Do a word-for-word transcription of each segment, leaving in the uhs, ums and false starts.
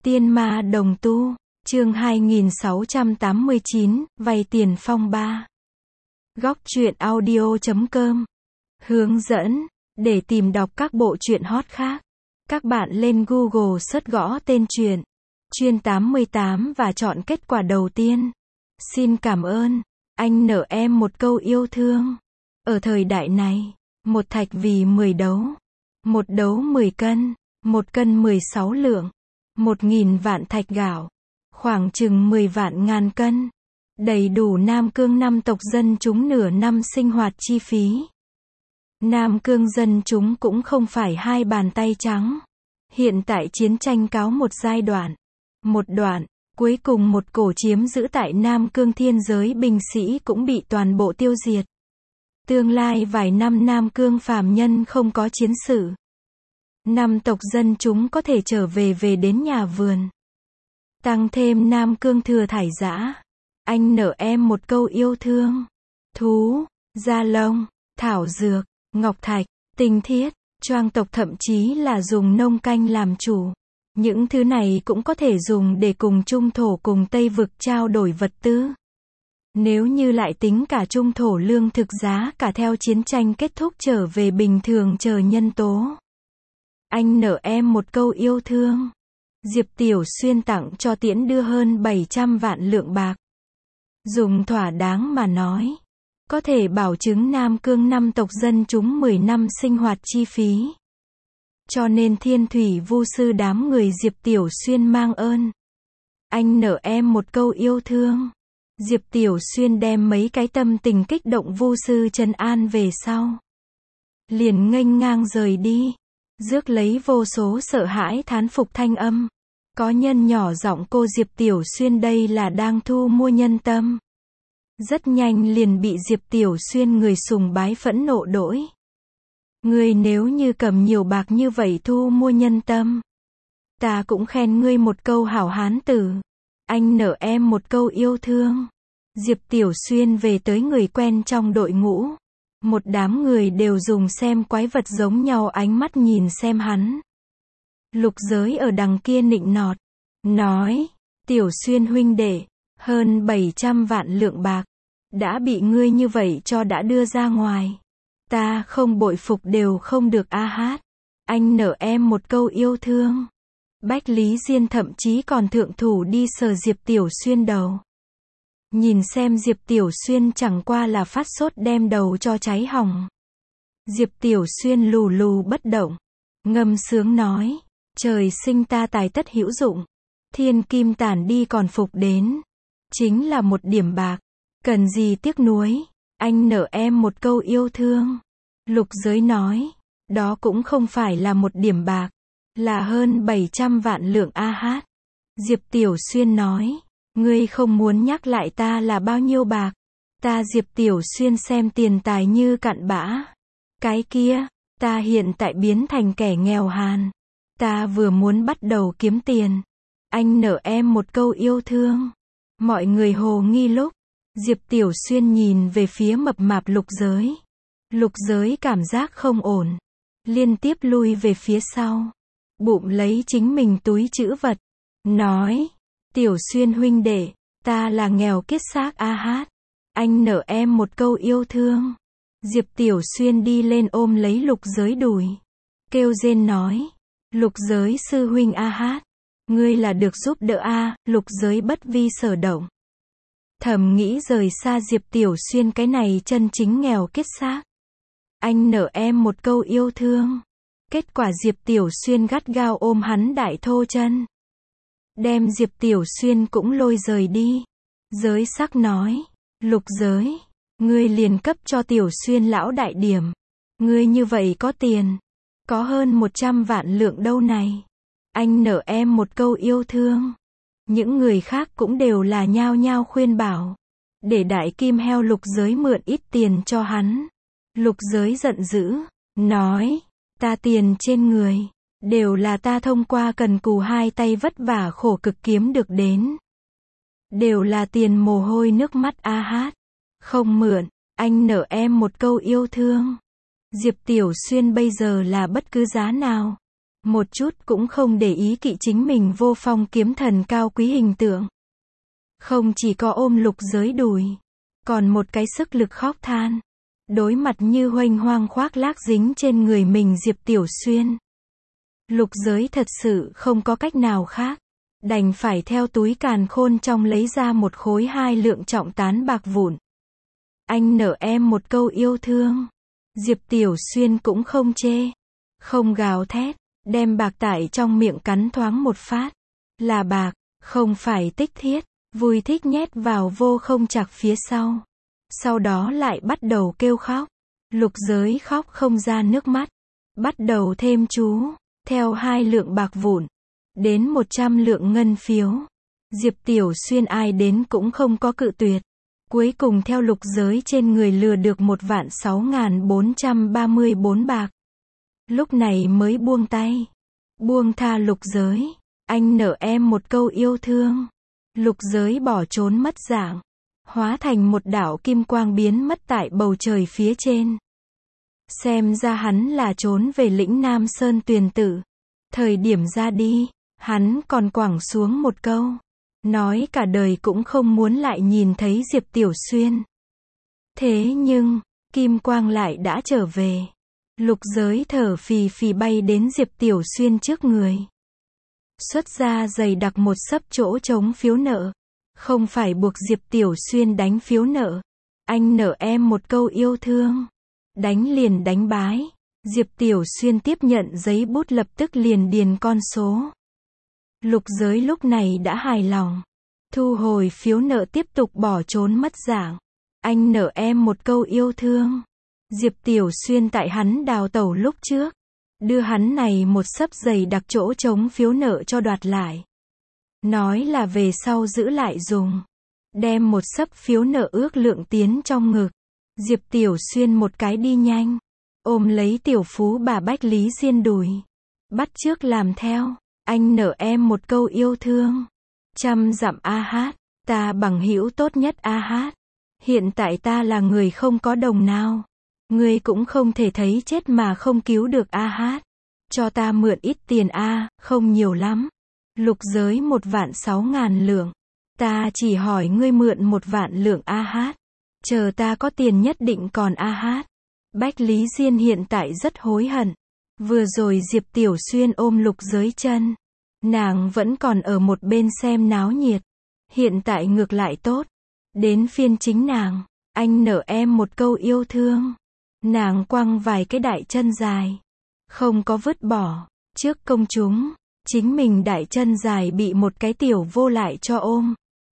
Tiên ma đồng tu, chương hai nghìn sáu trăm tám mươi chín, vay tiền phong ba. Góc truyện audio chấm com. Hướng dẫn, để tìm đọc các bộ truyện hot khác. Các bạn lên Google search gõ tên truyện, chuyên tám mươi tám và chọn kết quả đầu tiên. Xin cảm ơn, anh nợ em một câu yêu thương. Ở thời đại này, một thạch vì mười đấu. Một đấu mười cân, một cân mười sáu lượng. Một nghìn vạn thạch gạo, khoảng chừng mười vạn ngàn cân, đầy đủ Nam Cương năm tộc dân chúng nửa năm sinh hoạt chi phí. Nam Cương dân chúng cũng không phải hai bàn tay trắng. Hiện tại chiến tranh cáo một giai đoạn, một đoạn, cuối cùng một cổ chiếm giữ tại Nam Cương thiên giới binh sĩ cũng bị toàn bộ tiêu diệt. Tương lai vài năm Nam Cương phàm nhân không có chiến sự. Năm tộc dân chúng có thể trở về về đến nhà vườn. Tăng thêm Nam Cương thừa thải dã. Anh nợ em một câu yêu thương. Thú, da lông, thảo dược, ngọc thạch, tinh thiết, choang tộc thậm chí là dùng nông canh làm chủ. Những thứ này cũng có thể dùng để cùng Trung Thổ cùng Tây Vực trao đổi vật tư. Nếu như lại tính cả Trung Thổ lương thực giá cả theo chiến tranh kết thúc trở về bình thường chờ nhân tố. Anh nợ em một câu yêu thương. Diệp Tiểu Xuyên tặng cho Tiễn Đưa hơn bảy trăm vạn lượng bạc. Dùng thỏa đáng mà nói, có thể bảo chứng Nam Cương năm tộc dân chúng mười năm sinh hoạt chi phí. Cho nên Thiên Thủy Vu sư đám người Diệp Tiểu Xuyên mang ơn. Anh nợ em một câu yêu thương. Diệp Tiểu Xuyên đem mấy cái tâm tình kích động Vu sư trấn an về sau, liền nghênh ngang rời đi. Rước lấy vô số sợ hãi thán phục thanh âm. Có nhân nhỏ giọng cô Diệp Tiểu Xuyên đây là đang thu mua nhân tâm. Rất nhanh liền bị Diệp Tiểu Xuyên người sùng bái phẫn nộ đỗi. Ngươi nếu như cầm nhiều bạc như vậy thu mua nhân tâm, ta cũng khen ngươi một câu hảo hán tử. Anh nợ em một câu yêu thương. Diệp Tiểu Xuyên về tới người quen trong đội ngũ. Một đám người đều dùng xem quái vật giống nhau ánh mắt nhìn xem hắn. Lục Giới ở đằng kia nịnh nọt, nói, Tiểu Xuyên huynh đệ, hơn bảy trăm vạn lượng bạc, đã bị ngươi như vậy cho đã đưa ra ngoài. Ta không bội phục đều không được a hát. Anh nợ em một câu yêu thương. Bách Lý Diên thậm chí còn thượng thủ đi sờ Diệp Tiểu Xuyên đầu. Nhìn xem Diệp Tiểu Xuyên chẳng qua là phát sốt đem đầu cho cháy hỏng. Diệp Tiểu Xuyên lù lù bất động, ngâm sướng nói, trời sinh ta tài tất hữu dụng, thiên kim tản đi còn phục đến, chính là một điểm bạc, cần gì tiếc nuối, anh nợ em một câu yêu thương. Lục Giới nói, đó cũng không phải là một điểm bạc, là hơn bảy trăm vạn lượng a hát. Diệp Tiểu Xuyên nói, ngươi không muốn nhắc lại ta là bao nhiêu bạc. Ta Diệp Tiểu Xuyên xem tiền tài như cặn bã. Cái kia, ta hiện tại biến thành kẻ nghèo hàn. Ta vừa muốn bắt đầu kiếm tiền. Anh nợ em một câu yêu thương. Mọi người hồ nghi lúc. Diệp Tiểu Xuyên nhìn về phía mập mạp Lục Giới. Lục Giới cảm giác không ổn. Liên tiếp lui về phía sau. Bụng lấy chính mình túi trữ vật. Nói. Tiểu Xuyên huynh đệ, ta là nghèo kiết xác a hát. Anh nợ em một câu yêu thương. Diệp Tiểu Xuyên đi lên ôm lấy Lục Giới đùi. Kêu rên nói. Lục Giới sư huynh a hát. Ngươi là được giúp đỡ a. Lục Giới bất vi sở động. Thầm nghĩ rời xa Diệp Tiểu Xuyên cái này chân chính nghèo kiết xác. Anh nợ em một câu yêu thương. Kết quả Diệp Tiểu Xuyên gắt gao ôm hắn đại thô chân. Đem Diệp Tiểu Xuyên cũng lôi rời đi. Giới sắc nói, Lục Giới, ngươi liền cấp cho Tiểu Xuyên lão đại điểm. Ngươi như vậy có tiền, có hơn một trăm vạn lượng đâu này. Anh nợ em một câu yêu thương. Những người khác cũng đều là nhao nhao khuyên bảo, để đại kim heo Lục Giới mượn ít tiền cho hắn. Lục Giới giận dữ, nói, ta tiền trên người. Đều là ta thông qua cần cù hai tay vất vả khổ cực kiếm được đến. Đều là tiền mồ hôi nước mắt a hát. Không mượn, anh nợ em một câu yêu thương. Diệp Tiểu Xuyên bây giờ là bất cứ giá nào. Một chút cũng không để ý kỵ chính mình vô phong kiếm thần cao quý hình tượng. Không chỉ có ôm Lục Giới đùi, còn một cái sức lực khóc than. Đối mặt như huênh hoang khoác lác dính trên người mình Diệp Tiểu Xuyên. Lục Giới thật sự không có cách nào khác. Đành phải theo túi càn khôn trong lấy ra một khối hai lượng trọng tán bạc vụn. Anh nợ em một câu yêu thương. Diệp Tiểu Xuyên cũng không chê. Không gào thét. Đem bạc tải trong miệng cắn thoáng một phát. Là bạc, không phải tích thiết. Vui thích nhét vào vô không chạc phía sau. Sau đó lại bắt đầu kêu khóc. Lục Giới khóc không ra nước mắt. Bắt đầu thêm chú. Theo hai lượng bạc vụn. Đến một trăm lượng ngân phiếu. Diệp Tiểu Xuyên ai đến cũng không có cự tuyệt. Cuối cùng theo Lục Giới trên người lừa được một vạn sáu ngàn bốn trăm ba mươi bốn bạc. Lúc này mới buông tay. Buông tha Lục Giới. Anh nợ em một câu yêu thương. Lục Giới bỏ trốn mất dạng. Hóa thành một đạo kim quang biến mất tại bầu trời phía trên. Xem ra hắn là trốn về lĩnh Nam Sơn Tuyền Tử. Thời điểm ra đi, hắn còn quẳng xuống một câu. Nói cả đời cũng không muốn lại nhìn thấy Diệp Tiểu Xuyên. Thế nhưng, kim quang lại đã trở về. Lục Giới thở phì phì bay đến Diệp Tiểu Xuyên trước người. Xuất ra dày đặc một xấp chỗ trống phiếu nợ. Không phải buộc Diệp Tiểu Xuyên đánh phiếu nợ. Anh nợ em một câu yêu thương. Đánh liền đánh bái. Diệp Tiểu Xuyên tiếp nhận giấy bút lập tức liền điền con số. Lục Giới lúc này đã hài lòng. Thu hồi phiếu nợ tiếp tục bỏ trốn mất dạng. Anh nợ em một câu yêu thương. Diệp Tiểu Xuyên tại hắn đào tẩu lúc trước. Đưa hắn này một xấp giày đặc chỗ trống phiếu nợ cho đoạt lại. Nói là về sau giữ lại dùng. Đem một xấp phiếu nợ ước lượng tiến trong ngực. Diệp Tiểu Xuyên một cái đi nhanh. Ôm lấy tiểu phú bà Bách Lý Diên đùi. Bắt chước làm theo. Anh nợ em một câu yêu thương. Trăm dặm a hát. Ta bằng hữu tốt nhất a hát. Hiện tại ta là người không có đồng nào. Ngươi cũng không thể thấy chết mà không cứu được a hát. Cho ta mượn ít tiền a, không nhiều lắm. Lục Giới một vạn sáu ngàn lượng. Ta chỉ hỏi ngươi mượn một vạn lượng a hát. Chờ ta có tiền nhất định còn a hát. Bách Lý Diên hiện tại rất hối hận. Vừa rồi Diệp Tiểu Xuyên ôm Lục Giới chân. Nàng vẫn còn ở một bên xem náo nhiệt. Hiện tại ngược lại tốt. Đến phiên chính nàng. Anh nợ em một câu yêu thương. Nàng quăng vài cái đại chân dài. Không có vứt bỏ. Trước công chúng. Chính mình đại chân dài bị một cái tiểu vô lại cho ôm.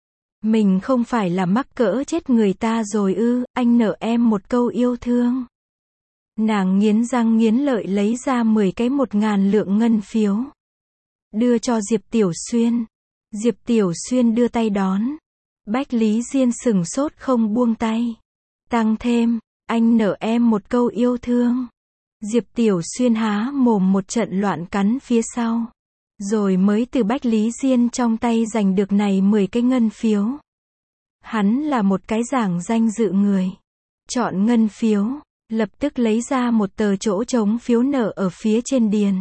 Mình không phải là mắc cỡ chết người ta rồi ư, anh nợ em một câu yêu thương. Nàng nghiến răng nghiến lợi lấy ra mười cái một ngàn lượng ngân phiếu. Đưa cho Diệp Tiểu Xuyên. Diệp Tiểu Xuyên đưa tay đón. Bách Lý Diên sừng sốt không buông tay. Tăng thêm, anh nợ em một câu yêu thương. Diệp Tiểu Xuyên há mồm một trận loạn cắn phía sau. Rồi mới từ Bách Lý Diên trong tay giành được này mười cái ngân phiếu. Hắn là một cái giảng danh dự người. Chọn ngân phiếu, lập tức lấy ra một tờ chỗ trống phiếu nợ ở phía trên điền.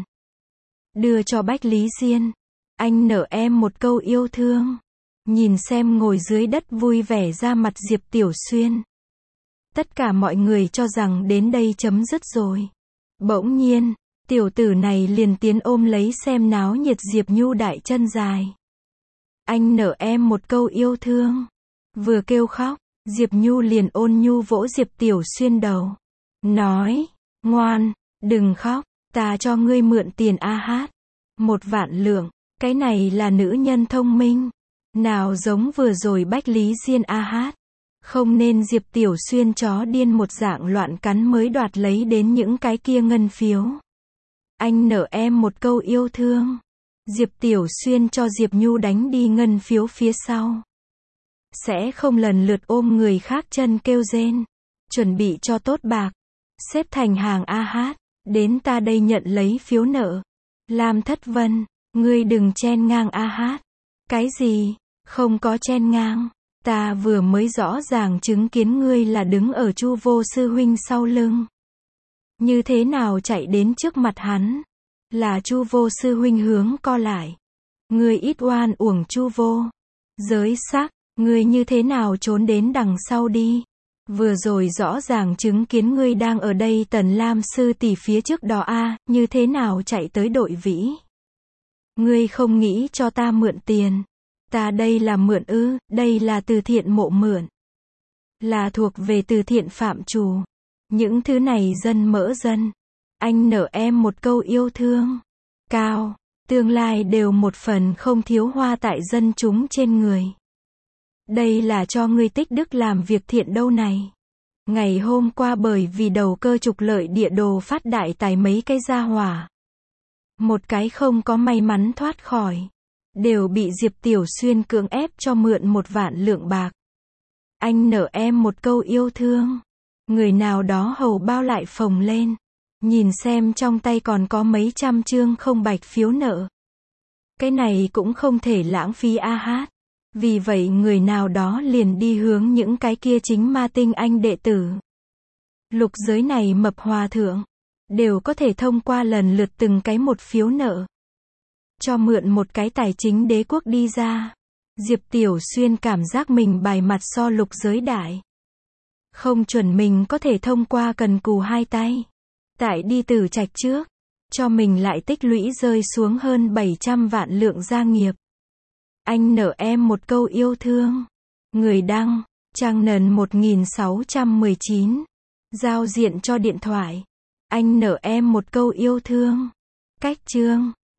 Đưa cho Bách Lý Diên. Anh nợ em một câu yêu thương. Nhìn xem ngồi dưới đất vui vẻ ra mặt Diệp Tiểu Xuyên. Tất cả mọi người cho rằng đến đây chấm dứt rồi. Bỗng nhiên, tiểu tử này liền tiến ôm lấy xem náo nhiệt Diệp Nhu đại chân dài. Anh nợ em một câu yêu thương. Vừa kêu khóc, Diệp Nhu liền ôn nhu vỗ Diệp Tiểu Xuyên đầu. Nói, ngoan, đừng khóc, ta cho ngươi mượn tiền a hát. Một vạn lượng, cái này là nữ nhân thông minh. Nào giống vừa rồi Bách Lý Diên a hát. Không nên Diệp Tiểu Xuyên chó điên một dạng loạn cắn mới đoạt lấy đến những cái kia ngân phiếu. Anh nợ em một câu yêu thương. Diệp Tiểu Xuyên cho Diệp Nhu đánh đi ngân phiếu phía sau. Sẽ không lần lượt ôm người khác chân kêu rên. Chuẩn bị cho tốt bạc. Xếp thành hàng a hát. Đến ta đây nhận lấy phiếu nợ. Lam Thất Vân, ngươi đừng chen ngang a hát. Cái gì? Không có chen ngang. Ta vừa mới rõ ràng chứng kiến ngươi là đứng ở Chu Vô sư huynh sau lưng. Như thế nào chạy đến trước mặt hắn? Là Chu Vô sư huynh hướng co lại. Ngươi ít oan uổng Chu Vô. Giới sắc, ngươi như thế nào trốn đến đằng sau đi? Vừa rồi rõ ràng chứng kiến ngươi đang ở đây Tần Lam sư tỷ phía trước đó a, như thế nào chạy tới đội vĩ? Ngươi không nghĩ cho ta mượn tiền. Ta đây là mượn ư, đây là từ thiện mộ mượn. Là thuộc về từ thiện phạm trù. Những thứ này dân mỡ dân. Anh nợ em một câu yêu thương. Cao, tương lai đều một phần không thiếu hoa tại dân chúng trên người. Đây là cho ngươi tích đức làm việc thiện đâu này. Ngày hôm qua bởi vì đầu cơ trục lợi địa đồ phát đại tài mấy cái gia hỏa. Một cái không có may mắn thoát khỏi. Đều bị Diệp Tiểu Xuyên cưỡng ép cho mượn một vạn lượng bạc. Anh nợ em một câu yêu thương. Người nào đó hầu bao lại phồng lên. Nhìn xem trong tay còn có mấy trăm chương không bạch phiếu nợ. Cái này cũng không thể lãng phí a hát. Vì vậy người nào đó liền đi hướng những cái kia chính ma tinh anh đệ tử. Lục giới này mập hòa thượng. Đều có thể thông qua lần lượt từng cái một phiếu nợ. Cho mượn một cái tài chính đế quốc đi ra. Diệp Tiểu Xuyên cảm giác mình bài mặt so lục giới đại. Không chuẩn mình có thể thông qua cần cù hai tay. Tại đi Tử Trạch trước. Cho mình lại tích lũy rơi xuống hơn bảy trăm vạn lượng gia nghiệp. Anh nợ em một câu yêu thương. Người đăng, trang nền một nghìn sáu trăm mười chín. Giao diện cho điện thoại. Anh nợ em một câu yêu thương. Cách chương.